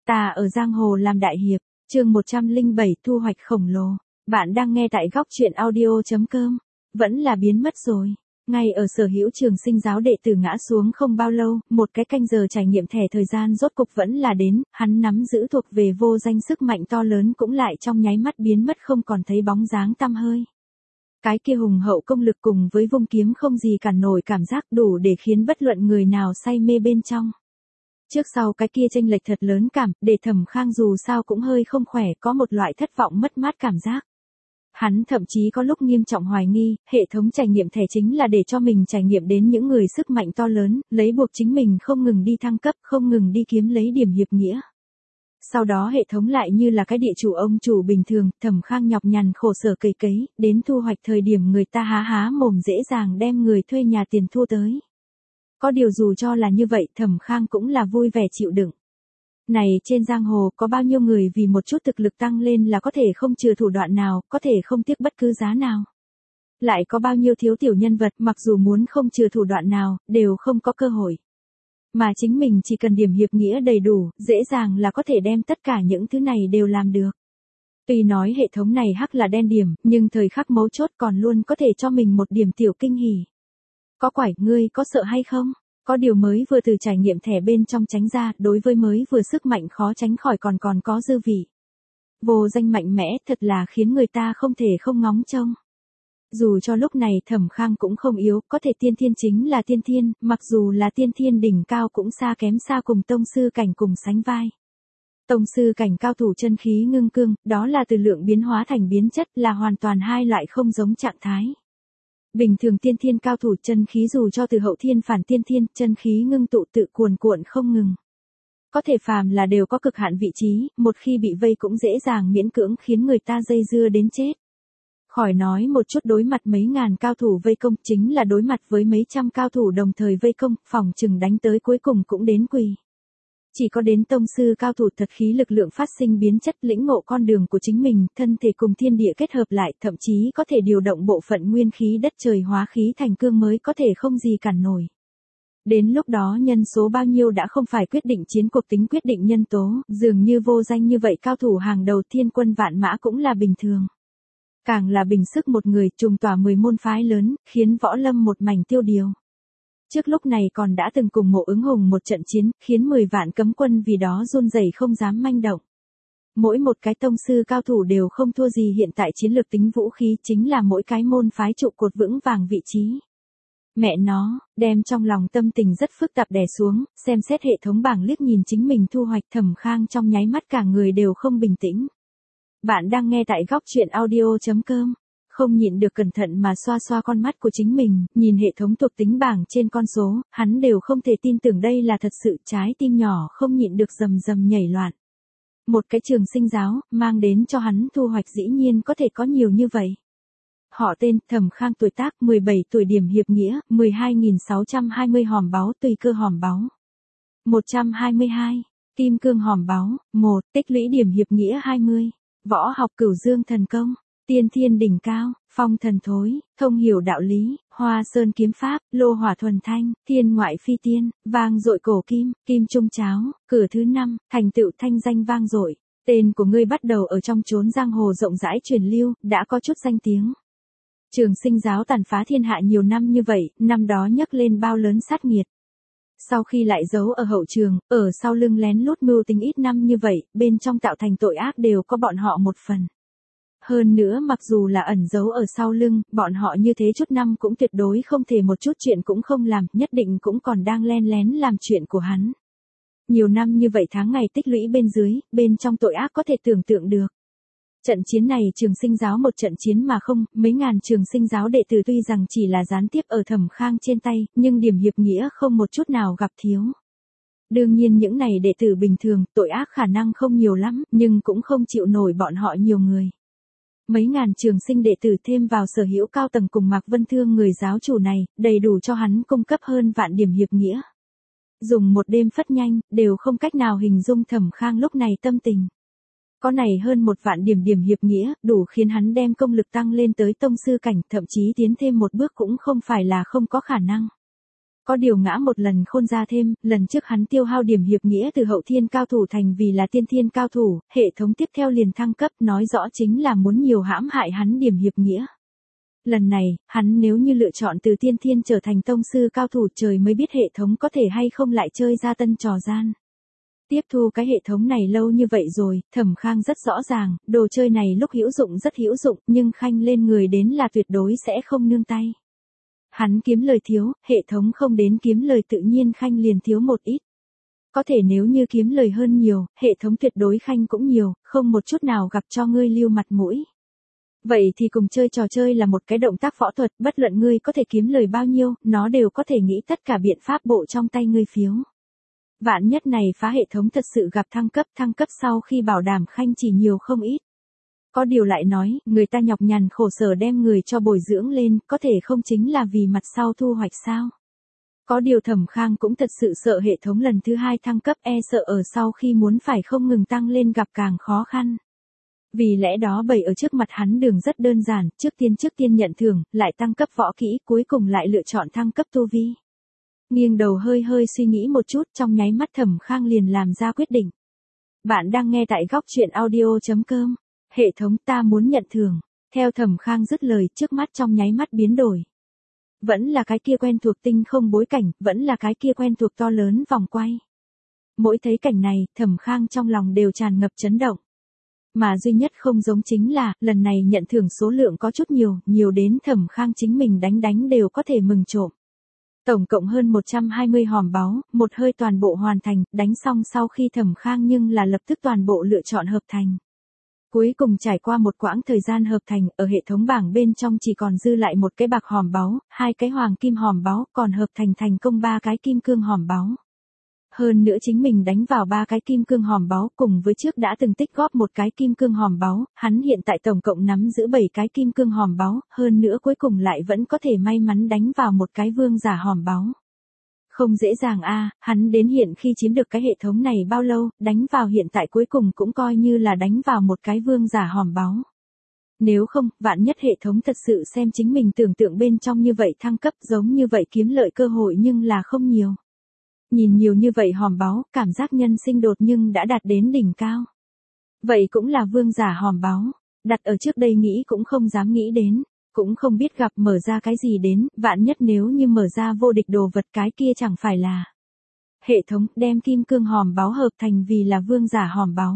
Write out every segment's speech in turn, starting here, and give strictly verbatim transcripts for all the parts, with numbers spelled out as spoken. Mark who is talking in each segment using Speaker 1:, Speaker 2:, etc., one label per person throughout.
Speaker 1: Ta ở giang hồ làm đại hiệp, chương một trăm lẻ bảy thu hoạch khổng lồ. Bạn đang nghe tại góc truyện audio chấm com. Vẫn là biến mất rồi. Ngay ở Sở Hữu Trường Sinh giáo đệ tử ngã xuống không bao lâu, một cái canh giờ trải nghiệm thẻ thời gian rốt cục vẫn là đến, hắn nắm giữ thuộc về vô danh sức mạnh to lớn cũng lại trong nháy mắt biến mất không còn thấy bóng dáng tăm hơi. Cái kia hùng hậu công lực cùng với vung kiếm không gì cản nổi cảm giác đủ để khiến bất luận người nào say mê bên trong. Trước sau cái kia chênh lệch thật lớn cảm, để Thẩm Khang dù sao cũng hơi không khỏe, có một loại thất vọng mất mát cảm giác. Hắn thậm chí có lúc nghiêm trọng hoài nghi, hệ thống trải nghiệm thẻ chính là để cho mình trải nghiệm đến những người sức mạnh to lớn, lấy buộc chính mình không ngừng đi thăng cấp, không ngừng đi kiếm lấy điểm hiệp nghĩa. Sau đó hệ thống lại như là cái địa chủ ông chủ bình thường, Thẩm Khang nhọc nhằn khổ sở cày cấy, đến thu hoạch thời điểm người ta há há mồm dễ dàng đem người thuê nhà tiền thu tới. Có điều dù cho là như vậy, Thẩm Khang cũng là vui vẻ chịu đựng. Này trên giang hồ có bao nhiêu người vì một chút thực lực tăng lên là có thể không chừa thủ đoạn nào, có thể không tiếc bất cứ giá nào. Lại có bao nhiêu thiếu tiểu nhân vật mặc dù muốn không chừa thủ đoạn nào, đều không có cơ hội. Mà chính mình chỉ cần điểm hiệp nghĩa đầy đủ, dễ dàng là có thể đem tất cả những thứ này đều làm được. Tuy nói hệ thống này hắc là đen điểm, nhưng thời khắc mấu chốt còn luôn có thể cho mình một điểm tiểu kinh hỉ. Có quải, ngươi có sợ hay không? Có điều mới vừa từ trải nghiệm thẻ bên trong tránh ra, đối với mới vừa sức mạnh khó tránh khỏi còn còn có dư vị. Vô danh mạnh mẽ thật là khiến người ta không thể không ngóng trông. Dù cho lúc này Thẩm Khang cũng không yếu, có thể tiên thiên chính là tiên thiên, mặc dù là tiên thiên đỉnh cao cũng xa kém xa cùng tông sư cảnh cùng sánh vai. Tông sư cảnh cao thủ chân khí ngưng cương, đó là từ lượng biến hóa thành biến chất, là hoàn toàn hai loại không giống trạng thái. Bình thường tiên thiên cao thủ chân khí dù cho từ hậu thiên phản tiên thiên, chân khí ngưng tụ tự cuồn cuộn không ngừng. Có thể phàm là đều có cực hạn vị trí, một khi bị vây cũng dễ dàng miễn cưỡng khiến người ta dây dưa đến chết. Khỏi nói một chút đối mặt mấy ngàn cao thủ vây công, chính là đối mặt với mấy trăm cao thủ đồng thời vây công, phòng chừng đánh tới cuối cùng cũng đến quỳ. Chỉ có đến tông sư cao thủ thật khí lực lượng phát sinh biến chất, lĩnh ngộ con đường của chính mình, thân thể cùng thiên địa kết hợp lại, thậm chí có thể điều động bộ phận nguyên khí đất trời hóa khí thành cương mới có thể không gì cản nổi. Đến lúc đó nhân số bao nhiêu đã không phải quyết định chiến cuộc tính quyết định nhân tố, dường như vô danh như vậy cao thủ hàng đầu thiên quân vạn mã cũng là bình thường. Càng là bình sức một người trùng tỏa mười môn phái lớn, khiến võ lâm một mảnh tiêu điều. Trước lúc này còn đã từng cùng Mộ Ứng Hùng một trận chiến, khiến mười vạn cấm quân vì đó run rẩy không dám manh động. Mỗi một cái tông sư cao thủ đều không thua gì hiện tại chiến lược tính vũ khí, chính là mỗi cái môn phái trụ cột vững vàng vị trí. Mẹ nó, đem trong lòng tâm tình rất phức tạp đè xuống, xem xét hệ thống bảng liếc nhìn chính mình thu hoạch, Thẩm Khang trong nháy mắt cả người đều không bình tĩnh. Bạn đang nghe tại góc truyện audio chấm com. Không nhịn được cẩn thận mà xoa xoa con mắt của chính mình, nhìn hệ thống thuộc tính bảng trên con số, hắn đều không thể tin tưởng đây là thật sự, trái tim nhỏ không nhịn được rầm rầm nhảy loạn. Một cái trường sinh giáo, mang đến cho hắn thu hoạch dĩ nhiên có thể có nhiều như vậy. Họ tên, Thẩm Khang, tuổi tác mười bảy tuổi, điểm hiệp nghĩa, mười hai nghìn sáu trăm hai mươi hòm báu, tùy cơ hòm báu. một trăm hai mươi hai, kim cương hòm báu, một, tích lũy điểm hiệp nghĩa hai mươi, võ học cửu dương thần công. Tiên thiên đỉnh cao, phong thần thối, thông hiểu đạo lý, hoa sơn kiếm pháp, lô hỏa thuần thanh, thiên ngoại phi tiên, vang dội cổ kim, kim trung cháo, cửa thứ năm, thành tựu thanh danh vang dội. Tên của ngươi bắt đầu ở trong chốn giang hồ rộng rãi truyền lưu, đã có chút danh tiếng. Trường sinh giáo tàn phá thiên hạ nhiều năm như vậy, năm đó nhấc lên bao lớn sát nghiệt. Sau khi lại giấu ở hậu trường, ở sau lưng lén lút mưu tính ít năm như vậy, bên trong tạo thành tội ác đều có bọn họ một phần. Hơn nữa mặc dù là ẩn giấu ở sau lưng, bọn họ như thế chút năm cũng tuyệt đối không thể một chút chuyện cũng không làm, nhất định cũng còn đang len lén làm chuyện của hắn. Nhiều năm như vậy tháng ngày tích lũy bên dưới, bên trong tội ác có thể tưởng tượng được. Trận chiến này trường sinh giáo một trận chiến mà không, mấy ngàn trường sinh giáo đệ tử tuy rằng chỉ là gián tiếp ở Thẩm Khang trên tay, nhưng điểm hiệp nghĩa không một chút nào gặp thiếu. Đương nhiên những này đệ tử bình thường, tội ác khả năng không nhiều lắm, nhưng cũng không chịu nổi bọn họ nhiều người. Mấy ngàn trường sinh đệ tử thêm vào Sở Hữu cao tầng cùng Mạc Vân Thương người giáo chủ này, đầy đủ cho hắn cung cấp hơn vạn điểm hiệp nghĩa. Dùng một đêm phất nhanh, đều không cách nào hình dung Thẩm Khang lúc này tâm tình. Có này hơn một vạn điểm điểm hiệp nghĩa, đủ khiến hắn đem công lực tăng lên tới tông sư cảnh, thậm chí tiến thêm một bước cũng không phải là không có khả năng. Có điều ngã một lần khôn ra thêm, lần trước hắn tiêu hao điểm hiệp nghĩa từ hậu thiên cao thủ thành vì là tiên thiên cao thủ, hệ thống tiếp theo liền thăng cấp, nói rõ chính là muốn nhiều hãm hại hắn điểm hiệp nghĩa. Lần này, hắn nếu như lựa chọn từ tiên thiên trở thành tông sư cao thủ, trời mới biết hệ thống có thể hay không lại chơi ra tân trò gian. Tiếp thu cái hệ thống này lâu như vậy rồi, Thẩm Khang rất rõ ràng, đồ chơi này lúc hữu dụng rất hữu dụng, nhưng khanh lên người đến là tuyệt đối sẽ không nương tay. Hắn kiếm lời thiếu, hệ thống không đến kiếm lời tự nhiên khanh liền thiếu một ít. Có thể nếu như kiếm lời hơn nhiều, hệ thống tuyệt đối khanh cũng nhiều, không một chút nào gặp cho ngươi lưu mặt mũi. Vậy thì cùng chơi trò chơi là một cái động tác võ thuật, bất luận ngươi có thể kiếm lời bao nhiêu, nó đều có thể nghĩ tất cả biện pháp bộ trong tay ngươi phiếu. Vạn nhất này phá hệ thống thật sự gặp thăng cấp, thăng cấp sau khi bảo đảm khanh chỉ nhiều không ít. Có điều lại nói, người ta nhọc nhằn khổ sở đem người cho bồi dưỡng lên, có thể không chính là vì mặt sau thu hoạch sao? Có điều Thẩm Khang cũng thật sự sợ hệ thống lần thứ hai thăng cấp, e sợ ở sau khi muốn phải không ngừng tăng lên gặp càng khó khăn. Vì lẽ đó bày ở trước mặt hắn đường rất đơn giản, trước tiên trước tiên nhận thưởng, lại tăng cấp võ kỹ, cuối cùng lại lựa chọn thăng cấp tu vi. Nghiêng đầu hơi hơi suy nghĩ một chút, trong nháy mắt Thẩm Khang liền làm ra quyết định. Bạn đang nghe tại góc truyện audio chấm com. Hệ thống, ta muốn nhận thưởng. Theo Thẩm Khang dứt lời, trước mắt trong nháy mắt biến đổi. Vẫn là cái kia quen thuộc tinh không bối cảnh, vẫn là cái kia quen thuộc to lớn vòng quay. Mỗi thấy cảnh này, Thẩm Khang trong lòng đều tràn ngập chấn động. Mà duy nhất không giống chính là, lần này nhận thưởng số lượng có chút nhiều, nhiều đến Thẩm Khang chính mình đánh đánh đều có thể mừng trộm. Tổng cộng hơn một trăm hai mươi hòm báu, một hơi toàn bộ hoàn thành, đánh xong sau khi Thẩm Khang nhưng là lập tức toàn bộ lựa chọn hợp thành. Cuối cùng trải qua một quãng thời gian hợp thành, ở hệ thống bảng bên trong chỉ còn dư lại một cái bạc hòm báu, hai cái hoàng kim hòm báu, còn hợp thành thành công ba cái kim cương hòm báu. Hơn nữa chính mình đánh vào ba cái kim cương hòm báu, cùng với trước đã từng tích góp một cái kim cương hòm báu, hắn hiện tại tổng cộng nắm giữ bảy cái kim cương hòm báu, hơn nữa cuối cùng lại vẫn có thể may mắn đánh vào một cái vương giả hòm báu. Không dễ dàng a, à, hắn đến hiện khi chiếm được cái hệ thống này bao lâu, đánh vào hiện tại cuối cùng cũng coi như là đánh vào một cái vương giả hòm báu. Nếu không, vạn nhất hệ thống thật sự xem chính mình tưởng tượng bên trong như vậy thăng cấp giống như vậy kiếm lợi cơ hội nhưng là không nhiều. Nhìn nhiều như vậy hòm báu, cảm giác nhân sinh đột nhưng đã đạt đến đỉnh cao. Vậy cũng là vương giả hòm báu, đặt ở trước đây nghĩ cũng không dám nghĩ đến, cũng không biết gặp mở ra cái gì đến, vạn nhất nếu như mở ra vô địch đồ vật cái kia chẳng phải là. Hệ thống đem kim cương hòm báu hợp thành vì là vương giả hòm báu.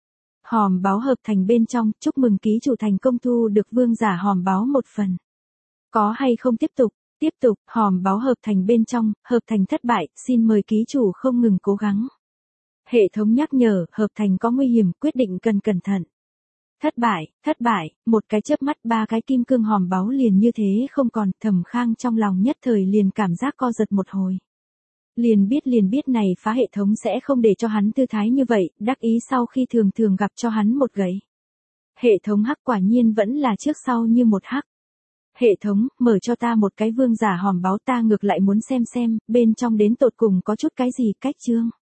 Speaker 1: Hòm báu hợp thành bên trong, chúc mừng ký chủ thành công thu được vương giả hòm báu một phần. Có hay không tiếp tục? Tiếp tục, hòm báu hợp thành bên trong, hợp thành thất bại, xin mời ký chủ không ngừng cố gắng. Hệ thống nhắc nhở, hợp thành có nguy hiểm, quyết định cần cẩn thận. Thất bại, thất bại, một cái chớp mắt ba cái kim cương hòm báu liền như thế không còn, Thẩm Khang trong lòng nhất thời liền cảm giác co giật một hồi. Liền biết liền biết này phá hệ thống sẽ không để cho hắn tư thái như vậy, đắc ý sau khi thường thường gặp cho hắn một gậy. Hệ thống hắc quả nhiên vẫn là trước sau như một hắc. Hệ thống, mở cho ta một cái vương giả hòm báu, ta ngược lại muốn xem xem, bên trong đến tột cùng có chút cái gì cách chương.